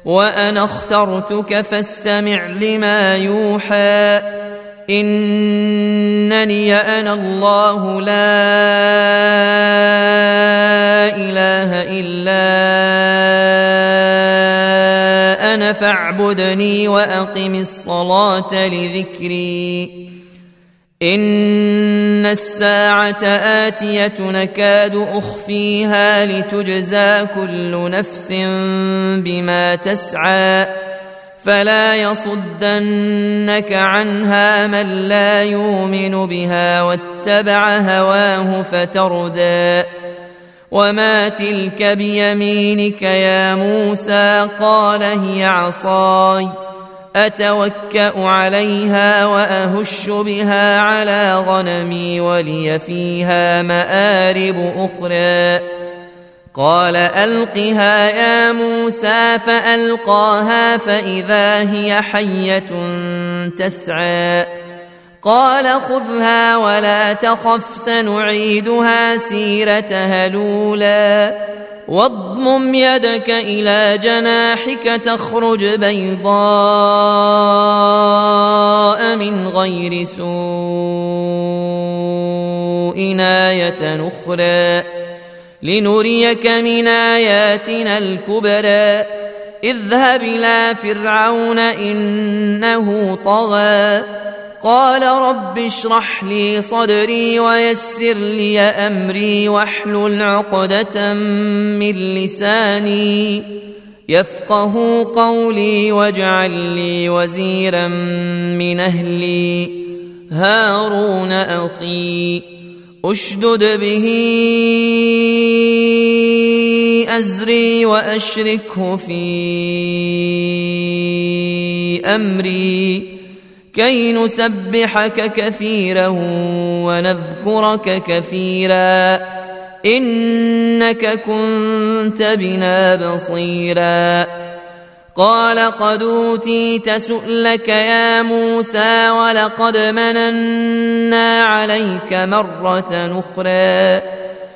وأنا اخترتك فاستمع لما يوحى إنني أنا الله لا إله إلا أنا فاعبدني وأقم الصلاة لذكري إن الساعة آتية نكاد أخفيها لتجزى كل نفس بما تسعى فلا يصدنك عنها من لا يؤمن بها واتبع هواه فتردى وما تلك بيمينك يا موسى قال هي عصاي أتوكأ عليها وأهش بها على غنمي ولي فيها مآرب أخرى قال ألقها يا موسى فألقاها فإذا هي حية تسعى قال خذها ولا تخف سنعيدها سيرتها الأولى واضمم يدك إلى جناحك تخرج بيضاء من غير سوء آية أخرى لنريك من آياتنا الكبرى اذهب إلى فرعون إنه طغى قال رب اشرح لي صدري ويسر لي أمري واحلل عقدة من لساني يفقه قولي واجعل لي وزيرا من أهلي هارون أخي أشدد به أزري وأشركه في أمري كي نسبحك كثيرا ونذكرك كثيرا إنك كنت بنا بصيرا قال قد أوتيت سؤلك يا موسى ولقد مننا عليك مرة أخرى